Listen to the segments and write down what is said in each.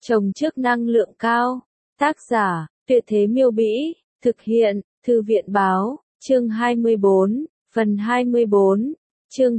Trồng trước năng lượng cao. Tác giả, Tuyệt Thế Miêu Bĩ. Thực hiện, Thư viện Báo. Chương 24, phần 24. Chương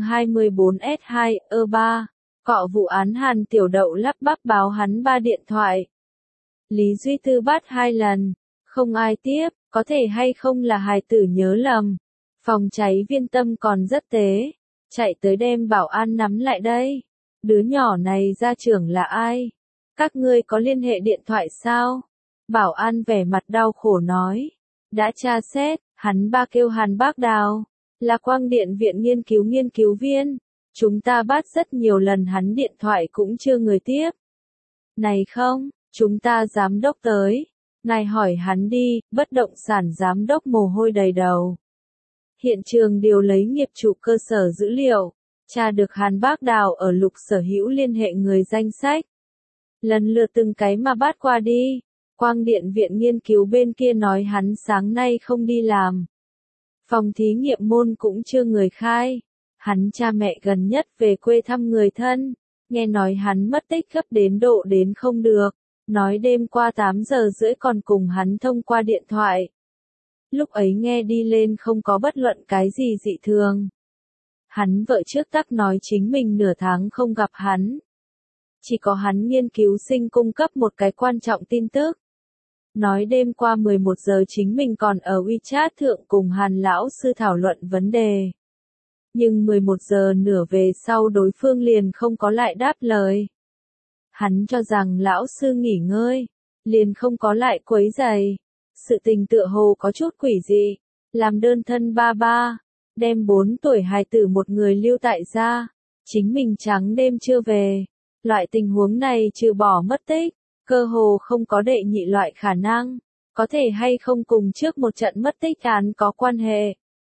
24S2-3. Cọ vụ án Hàn Tiểu Đậu lắp bắp báo hắn 3 điện thoại. Lý Duy Tư bắt 2 lần. Không ai tiếp, có thể hay không là hài tử nhớ lầm. Phòng cháy Viên Tâm còn rất tế. Chạy tới đem bảo an nắm lại đây. Đứa nhỏ này gia trưởng là ai? Các ngươi có liên hệ điện thoại sao? Bảo an vẻ mặt đau khổ nói. Đã tra xét, hắn ba kêu Hàn Bác Đào. Là Quang Điện Viện nghiên cứu viên. Chúng ta bắt rất nhiều lần hắn điện thoại cũng chưa người tiếp. Này không, chúng ta giám đốc tới. Ngài hỏi hắn đi, bất động sản giám đốc mồ hôi đầy đầu. Hiện trường điều lấy nghiệp chủ cơ sở dữ liệu. Tra được Hàn Bác Đào ở Lục Sở Hữu liên hệ người danh sách. Lần lượt từng cái mà bắt qua đi. Quang Điện Viện nghiên cứu bên kia nói hắn sáng nay không đi làm. Phòng thí nghiệm môn cũng chưa người khai. Hắn cha mẹ gần nhất về quê thăm người thân. Nghe nói hắn mất tích gấp đến độ đến không được. Nói đêm qua 8 giờ rưỡi còn cùng hắn thông qua điện thoại. Lúc ấy nghe đi lên không có bất luận cái gì dị thường. Hắn vợ trước tắc nói chính mình nửa tháng không gặp hắn. Chỉ có hắn nghiên cứu sinh cung cấp một cái quan trọng tin tức. Nói đêm qua 11 giờ chính mình còn ở WeChat thượng cùng Hàn lão sư thảo luận vấn đề. Nhưng 11 giờ nửa về sau đối phương liền không có lại đáp lời. Hắn cho rằng lão sư nghỉ ngơi, liền không có lại quấy rầy. Sự tình tựa hồ có chút quỷ dị, làm đơn thân ba ba, đem 4 tuổi hài tử một người lưu tại gia, chính mình trắng đêm chưa về. Loại tình huống này trừ bỏ mất tích, cơ hồ không có đệ nhị loại khả năng, có thể hay không cùng trước một trận mất tích án có quan hệ.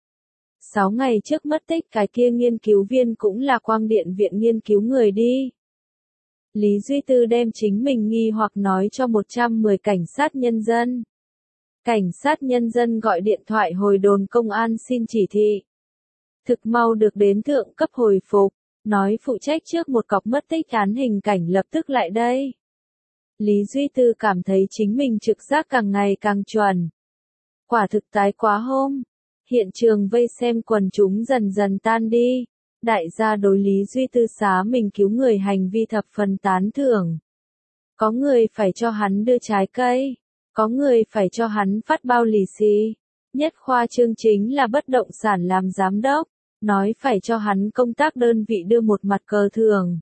6 ngày trước mất tích cái kia nghiên cứu viên cũng là Quang Điện Viện nghiên cứu người đi. Lý Duy Tư đem chính mình nghi hoặc nói cho 110 cảnh sát nhân dân. Cảnh sát nhân dân gọi điện thoại hồi đồn công an xin chỉ thị. Thực mau được đến thượng cấp hồi phục, nói phụ trách trước một cọc mất tích án hình cảnh lập tức lại đây. Lý Duy Tư cảm thấy chính mình trực giác càng ngày càng chuẩn. Quả thực tái quá hôm. Hiện trường vây xem quần chúng dần dần tan đi. Đại gia đối Lý Duy Tư xá mình cứu người hành vi thập phần tán thưởng. Có người phải cho hắn đưa trái cây. Có người phải cho hắn phát bao lì xì. Nhất khoa trương chính là bất động sản làm giám đốc. Nói phải cho hắn công tác đơn vị đưa một mặt cờ thưởng.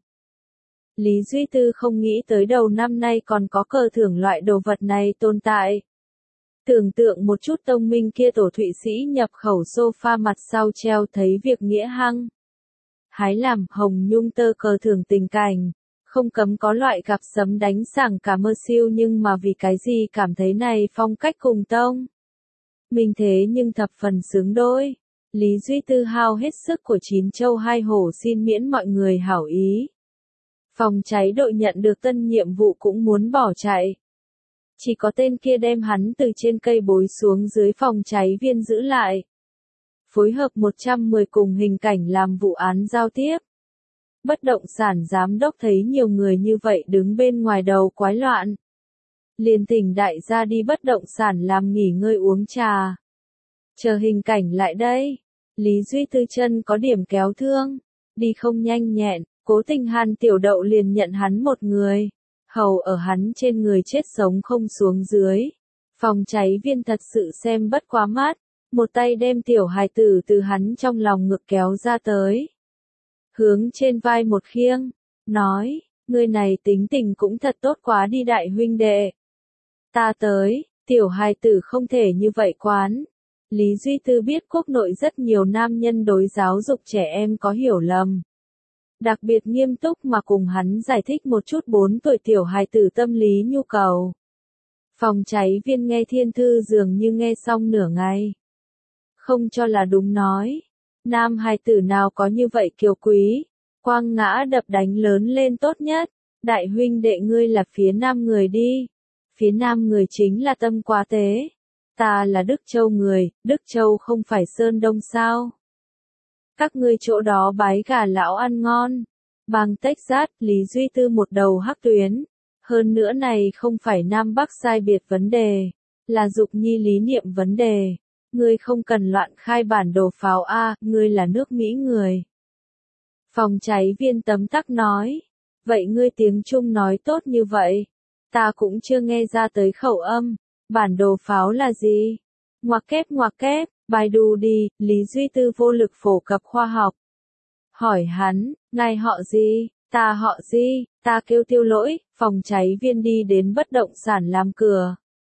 Lý Duy Tư không nghĩ tới đầu năm nay còn có cờ thưởng loại đồ vật này tồn tại. Tưởng tượng một chút tông minh kia tổ Thụy Sĩ nhập khẩu sofa mặt sau treo thấy việc nghĩa hăng. Hái làm hồng nhung tơ cờ thưởng tình cảnh. Không cấm có loại gặp sấm đánh sảng cả mơ siêu nhưng mà vì cái gì cảm thấy này phong cách cùng tông. Mình thế nhưng thập phần xứng đôi. Lý Duy Tư hao hết sức của 9 châu 2 hổ xin miễn mọi người hảo ý. Phòng cháy đội nhận được tân nhiệm vụ cũng muốn bỏ chạy. Chỉ có tên kia đem hắn từ trên cây bối xuống dưới phòng cháy viên giữ lại. Phối hợp 110 cùng hình cảnh làm vụ án giao tiếp. Bất động sản giám đốc thấy nhiều người như vậy đứng bên ngoài đầu quái loạn. Liền thỉnh đại gia đi bất động sản làm nghỉ ngơi uống trà. Chờ hình cảnh lại đây. Lý Duy Tư chân có điểm kéo thương. Đi không nhanh nhẹn, cố tình Hàn Tiểu Đậu liền nhận hắn một người. Hầu ở hắn trên người chết sống không xuống dưới. Phòng cháy viên thật sự xem bất quá mắt. Một tay đem tiểu hài tử từ hắn trong lòng ngực kéo ra tới. Hướng trên vai một khiêng. Nói, người này tính tình cũng thật tốt quá đi đại huynh đệ. Ta tới, tiểu hài tử không thể như vậy quán. Lý Duy Tư biết quốc nội rất nhiều nam nhân đối giáo dục trẻ em có hiểu lầm. Đặc biệt nghiêm túc mà cùng hắn giải thích một chút 4 tuổi tiểu hài tử tâm lý nhu cầu. Phòng cháy viên nghe thiên thư dường như nghe xong nửa ngày. Không cho là đúng nói. Nam hài tử nào có như vậy kiều quý. Quang ngã đập đánh lớn lên tốt nhất. Đại huynh đệ ngươi là phía nam người đi. Phía nam người chính là tâm quá tế. Ta là Đức Châu người, Đức Châu không phải Sơn Đông sao? Các ngươi chỗ đó bái gà lão ăn ngon. Bang Texas, Lý Duy Tư một đầu hắc tuyến. Hơn nữa này không phải Nam Bắc sai biệt vấn đề, là dục nhi lý niệm vấn đề. Ngươi không cần loạn khai bản đồ pháo A, ngươi là nước Mỹ người. Phòng cháy viên tấm tắc nói. Vậy ngươi tiếng Trung nói tốt như vậy. Ta cũng chưa nghe ra tới khẩu âm. Bản đồ pháo là gì? Ngoặc kép, Baidu đi, Lý Duy Tư vô lực phổ cập khoa học. Hỏi hắn, ngài họ gì? Ta họ gì? Ta kêu Tiêu Lỗi. Phòng cháy viên đi đến bất động sản làm cửa.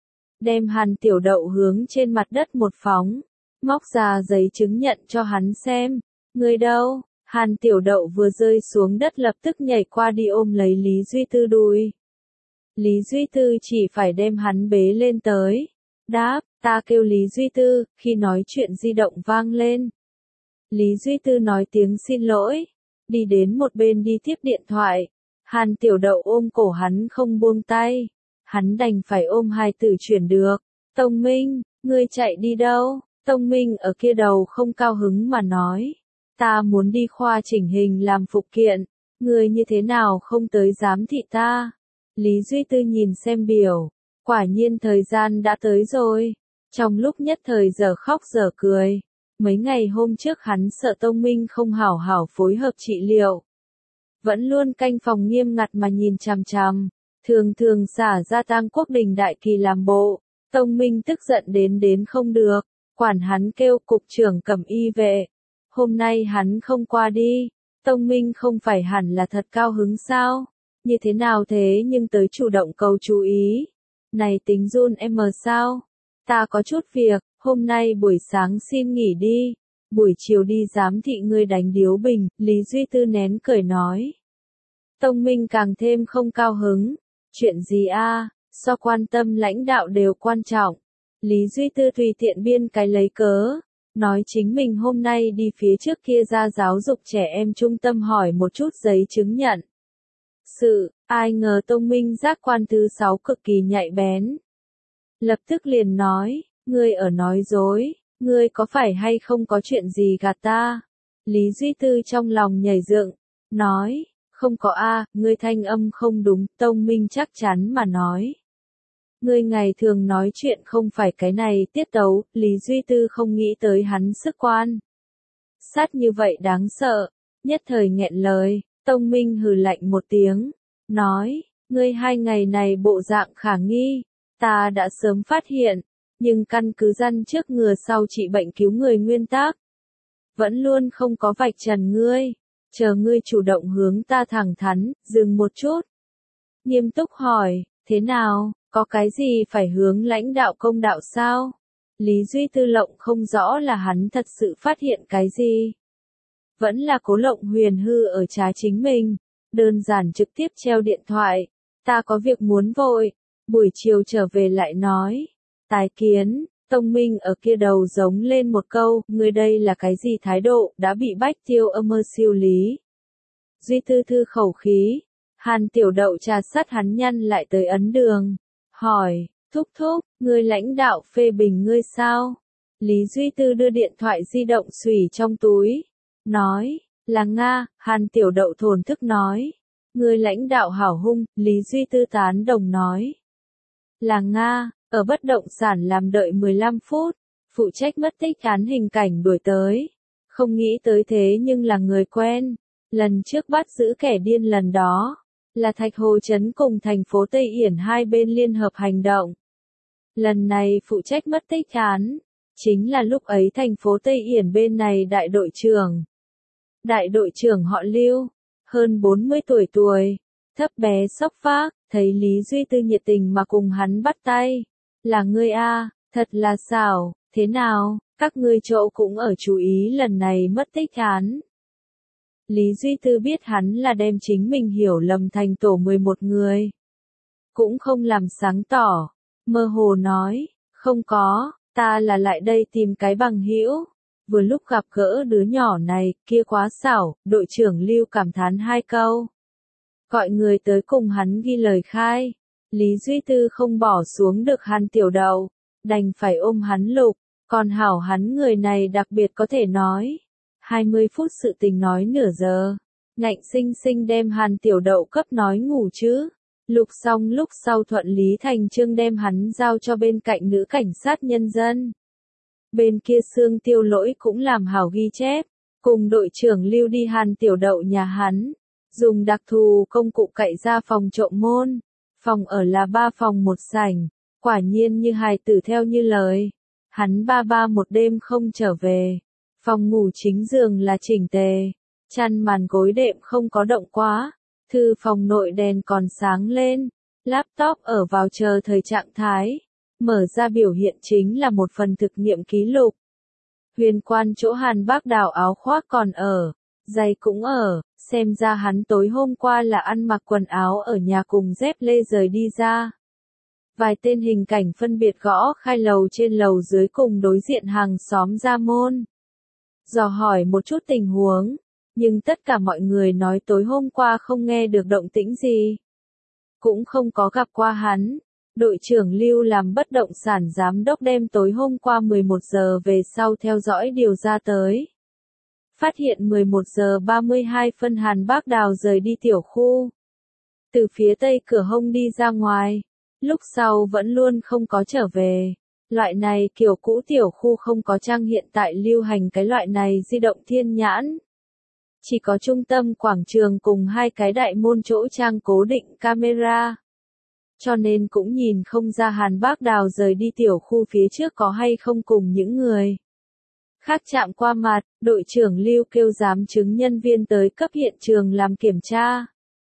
Đem Hàn Tiểu Đậu hướng trên mặt đất một phóng. Móc ra giấy chứng nhận cho hắn xem. Người đâu? Hàn Tiểu Đậu vừa rơi xuống đất lập tức nhảy qua đi ôm lấy Lý Duy Tư đùi. Lý Duy Tư chỉ phải đem hắn bế lên tới. Đáp, ta kêu Lý Duy Tư, khi nói chuyện di động vang lên. Lý Duy Tư nói tiếng xin lỗi. Đi đến một bên đi tiếp điện thoại. Hàn Tiểu Đậu ôm cổ hắn không buông tay. Hắn đành phải ôm hai tử chuyển được. Tông Minh, ngươi chạy đi đâu? Tông Minh ở kia đầu không cao hứng mà nói. Ta muốn đi khoa chỉnh hình làm phụ kiện. Ngươi như thế nào không tới giám thị ta? Lý Duy Tư nhìn xem biểu. Quả nhiên thời gian đã tới rồi. Trong lúc nhất thời giờ khóc giờ cười. Mấy ngày hôm trước hắn sợ Tông Minh không hảo hảo phối hợp trị liệu. Vẫn luôn canh phòng nghiêm ngặt mà nhìn chằm chằm. Thường xả ra Tang Quốc Đình đại kỳ làm bộ. Tông Minh tức giận đến không được. Quản hắn kêu cục trưởng Cẩm Y vệ. Hôm nay hắn không qua đi. Tông Minh không phải hẳn là thật cao hứng sao? Như thế nào thế nhưng tới chủ động cầu chú ý. Này tính run em sao? Ta có chút việc, hôm nay buổi sáng xin nghỉ đi. Buổi chiều đi giám thị ngươi đánh điếu bình, Lý Duy Tư nén cười nói. Tông Minh càng thêm không cao hứng. Chuyện gì a? So quan tâm lãnh đạo đều quan trọng. Lý Duy Tư tùy tiện biên cái lấy cớ. Nói chính mình hôm nay đi phía trước kia ra giáo dục trẻ em trung tâm hỏi một chút giấy chứng nhận. Ai ngờ Tông Minh giác quan thứ 6 cực kỳ nhạy bén. Lập tức liền nói, ngươi ở nói dối, ngươi có phải hay không có chuyện gì gạt ta? Lý Duy Tư trong lòng nhảy dựng, nói, không có a, ngươi thanh âm không đúng, Tông Minh chắc chắn mà nói. Ngươi ngày thường nói chuyện không phải cái này tiết tấu, Lý Duy Tư không nghĩ tới hắn sức quan. Sát như vậy đáng sợ, nhất thời nghẹn lời, Tông Minh hừ lạnh một tiếng, nói, ngươi 2 ngày này bộ dạng khả nghi, ta đã sớm phát hiện, nhưng căn cứ răn trước ngừa sau trị bệnh cứu người nguyên tắc. Vẫn luôn không có vạch trần ngươi, chờ ngươi chủ động hướng ta thẳng thắn, dừng một chút. Nghiêm túc hỏi, thế nào, có cái gì phải hướng lãnh đạo công đạo sao? Lý Duy Tư lộng không rõ là hắn thật sự phát hiện cái gì. Vẫn là Cố Lộng Huyền hư ở trái chính mình, đơn giản trực tiếp treo điện thoại, ta có việc muốn vội, buổi chiều trở về lại nói. Tái kiến, Tông Minh ở kia đầu giống lên một câu, ngươi đây là cái gì thái độ, đã bị Bách Tiêu siêu Lý. Duy Tư thư khẩu khí, Hàn Tiểu Đậu trà sát hắn nhăn lại tới ấn đường, hỏi, thúc, ngươi lãnh đạo phê bình ngươi sao? Lý Duy Tư đưa điện thoại di động xùy trong túi, nói, là Nga, Hàn Tiểu Đậu thổn thức nói. Ngươi lãnh đạo hảo hung, Lý Duy Tư tán đồng nói. Là Nga, ở bất động sản làm đợi 15 phút, phụ trách mất tích án hình cảnh đuổi tới. Không nghĩ tới thế nhưng là người quen. Lần trước bắt giữ kẻ điên lần đó, là Thạch Hồ Trấn cùng thành phố Tây Yển hai bên liên hợp hành động. Lần này phụ trách mất tích án, chính là lúc ấy thành phố Tây Yển bên này đại đội trưởng. Đại đội trưởng họ Lưu, hơn 40 tuổi, thấp bé xốc phác, thấy Lý Duy Tư nhiệt tình mà cùng hắn bắt tay. Là ngươi a, thật là xảo, thế nào, các ngươi chỗ cũng ở chú ý lần này mất tích án. Lý Duy Tư biết hắn là đem chính mình hiểu lầm thành tổ 11 người. Cũng không làm sáng tỏ, mơ hồ nói, không có, ta là lại đây tìm cái bằng hữu. Vừa lúc gặp gỡ đứa nhỏ này, kia quá xảo, đội trưởng Lưu cảm thán 2 câu. Gọi người tới cùng hắn ghi lời khai. Lý Duy Tư không bỏ xuống được Hàn Tiểu Đậu, đành phải ôm hắn lục, còn hảo hắn người này đặc biệt có thể nói. 20 phút sự tình nói nửa giờ, ngạnh sinh sinh đem Hàn Tiểu Đậu cấp nói ngủ chứ. Lục xong lúc sau thuận lý thành chương đem hắn giao cho bên cạnh nữ cảnh sát nhân dân. Bên kia Sương Tiêu Lỗi cũng làm hảo ghi chép, cùng đội trưởng Lưu đi Hàn Tiểu Đậu nhà hắn, dùng đặc thù công cụ cậy ra phòng trộm môn. Phòng ở là 3 phòng 1 sảnh, quả nhiên như hài tử theo như lời. Hắn 3 một đêm không trở về. Phòng ngủ chính giường là chỉnh tề, chăn màn gối đệm không có động quá. Thư phòng nội đèn còn sáng lên, laptop ở vào chờ thời trạng thái. Mở ra biểu hiện chính là một phần thực nghiệm ký lục. Huyền quan chỗ Hàn Bác Đào áo khoác còn ở, giày cũng ở, xem ra hắn tối hôm qua là ăn mặc quần áo ở nhà cùng dép lê rời đi ra. Vài tên hình cảnh phân biệt gõ khai lầu trên lầu dưới cùng đối diện hàng xóm ra môn. Dò hỏi một chút tình huống, nhưng tất cả mọi người nói tối hôm qua không nghe được động tĩnh gì. Cũng không có gặp qua hắn. Đội trưởng Lưu làm bất động sản giám đốc đem tối hôm qua 11 giờ về sau theo dõi điều ra tới. Phát hiện 11 giờ 32 phân Hàn Bác Đào rời đi tiểu khu. Từ phía tây cửa hông đi ra ngoài, lúc sau vẫn luôn không có trở về. Loại này kiểu cũ tiểu khu không có trang hiện tại lưu hành cái loại này di động thiên nhãn. Chỉ có trung tâm quảng trường cùng 2 cái đại môn chỗ trang cố định camera. Cho nên cũng nhìn không ra Hàn Bác Đào rời đi tiểu khu phía trước có hay không cùng những người khác chạm qua mặt. Đội trưởng Lưu kêu giám chứng nhân viên tới cấp hiện trường làm kiểm tra.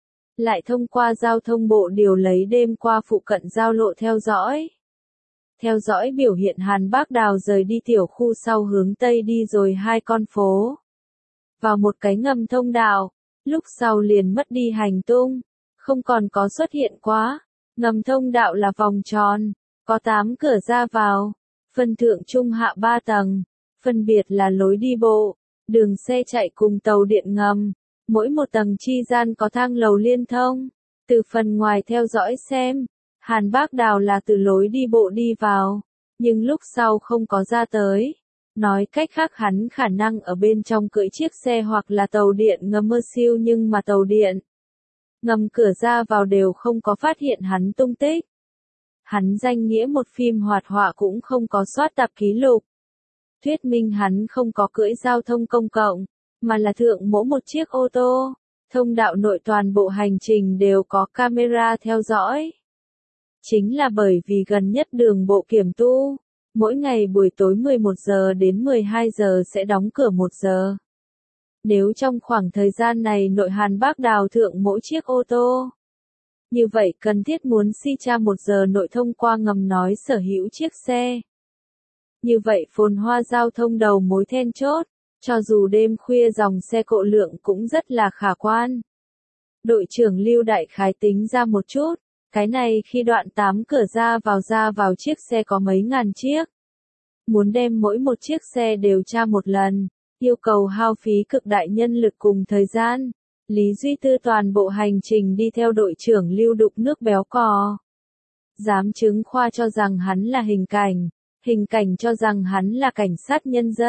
Lại thông qua giao thông bộ điều lấy đêm qua phụ cận giao lộ theo dõi. Theo dõi biểu hiện Hàn Bác Đào rời đi tiểu khu sau hướng tây đi rồi 2 con phố. Vào một cái ngầm thông đạo, lúc sau liền mất đi hành tung, không còn có xuất hiện quá. Ngầm thông đạo là vòng tròn, có 8 cửa ra vào, phân thượng trung hạ 3 tầng, phân biệt là lối đi bộ, đường xe chạy cùng tàu điện ngầm, mỗi một tầng chi gian có thang lầu liên thông. Từ phần ngoài theo dõi xem, Hàn Bác Đào là từ lối đi bộ đi vào, nhưng lúc sau không có ra tới. Nói cách khác hắn khả năng ở bên trong cưỡi chiếc xe hoặc là tàu điện ngầm mơ siêu nhưng mà tàu điện ngầm cửa ra vào đều không có phát hiện hắn tung tích. Hắn danh nghĩa một phim hoạt họa cũng không có soát tạp ký lục. Thuyết minh hắn không có cưỡi giao thông công cộng, mà là thượng mỗ một chiếc ô tô. Thông đạo nội toàn bộ hành trình đều có camera theo dõi. Chính là bởi vì gần nhất đường bộ kiểm tu, mỗi ngày buổi tối 11 giờ đến 12 giờ sẽ đóng cửa 1 giờ. Nếu trong khoảng thời gian này nội Hàn Bác Đào thượng mỗi chiếc ô tô, như vậy cần thiết muốn si tra 1 giờ nội thông qua ngầm nói sở hữu chiếc xe. Như vậy phồn hoa giao thông đầu mối then chốt, cho dù đêm khuya dòng xe cộ lượng cũng rất là khả quan. Đội trưởng Lưu đại khái tính ra một chút, cái này khi đoạn 8 cửa ra vào chiếc xe có mấy ngàn chiếc. Muốn đem mỗi một chiếc xe đều tra một lần, yêu cầu hao phí cực đại nhân lực cùng thời gian. Lý Duy Tư toàn bộ hành trình đi theo đội trưởng Lưu đục nước béo cò. Giám chứng khoa cho rằng hắn là hình cảnh cho rằng hắn là cảnh sát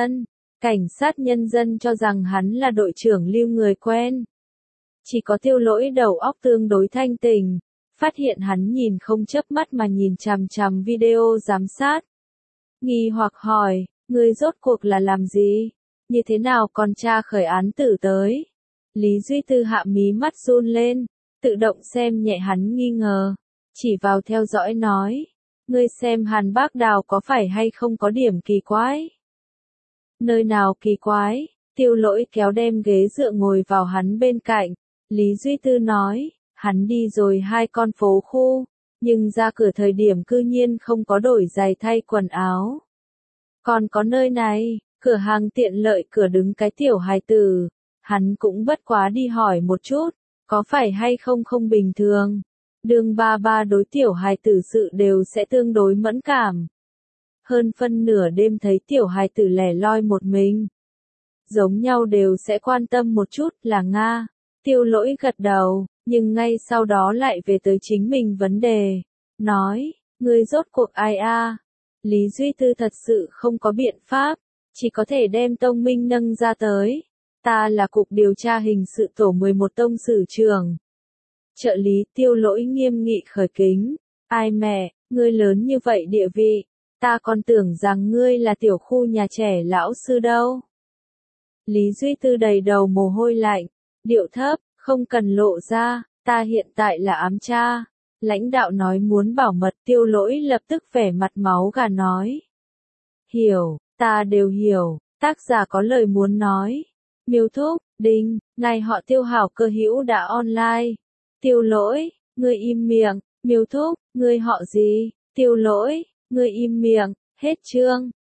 nhân dân cho rằng hắn là đội trưởng Lưu người quen. Chỉ có Tiêu Lỗi đầu óc tương đối thanh tỉnh, phát hiện hắn nhìn không chớp mắt mà nhìn chằm chằm video giám sát. Nghi hoặc hỏi, ngươi rốt cuộc là làm gì? Như thế nào còn tra khởi án tử tới? Lý Duy Tư hạ mí mắt run lên, tự động xem nhẹ hắn nghi ngờ, chỉ vào theo dõi nói, ngươi xem Hàn Bác Đào có phải hay không có điểm kỳ quái? Nơi nào kỳ quái? Tiêu Lỗi kéo đem ghế dựa ngồi vào hắn bên cạnh, Lý Duy Tư nói, hắn đi rồi 2 con phố khu, nhưng ra cửa thời điểm cư nhiên không có đổi giày thay quần áo. Còn có nơi này, cửa hàng tiện lợi cửa đứng cái tiểu hài tử, hắn cũng bất quá đi hỏi một chút, có phải hay không không bình thường. Đường ba đối tiểu hài tử sự đều sẽ tương đối mẫn cảm. Hơn phân nửa đêm thấy tiểu hài tử lẻ loi một mình, giống nhau đều sẽ quan tâm một chút là Nga. Tiêu Lỗi gật đầu, nhưng ngay sau đó lại về tới chính mình vấn đề. Nói, ngươi rốt cuộc ai a? Lý Duy Tư thật sự không có biện pháp, chỉ có thể đem Tông Minh nâng ra tới. Ta là cục điều tra hình sự tổ 11 tông sử trưởng. Trợ lý Tiêu Lỗi nghiêm nghị khởi kính. Ai mẹ, ngươi lớn như vậy địa vị, ta còn tưởng rằng ngươi là tiểu khu nhà trẻ lão sư đâu. Lý Duy Tư đầy đầu mồ hôi lạnh, điệu thấp, không cần lộ ra, ta hiện tại là ám tra. Lãnh đạo nói muốn bảo mật, Tiêu Lỗi lập tức vẻ mặt máu gà nói. Hiểu, ta đều hiểu, tác giả có lời muốn nói. Miêu Thúc, Đinh, ngài họ Tiêu hảo cơ hữu đã online. Tiêu Lỗi, ngươi im miệng. Miêu Thúc, ngươi họ gì? Tiêu Lỗi, ngươi im miệng. Hết chương.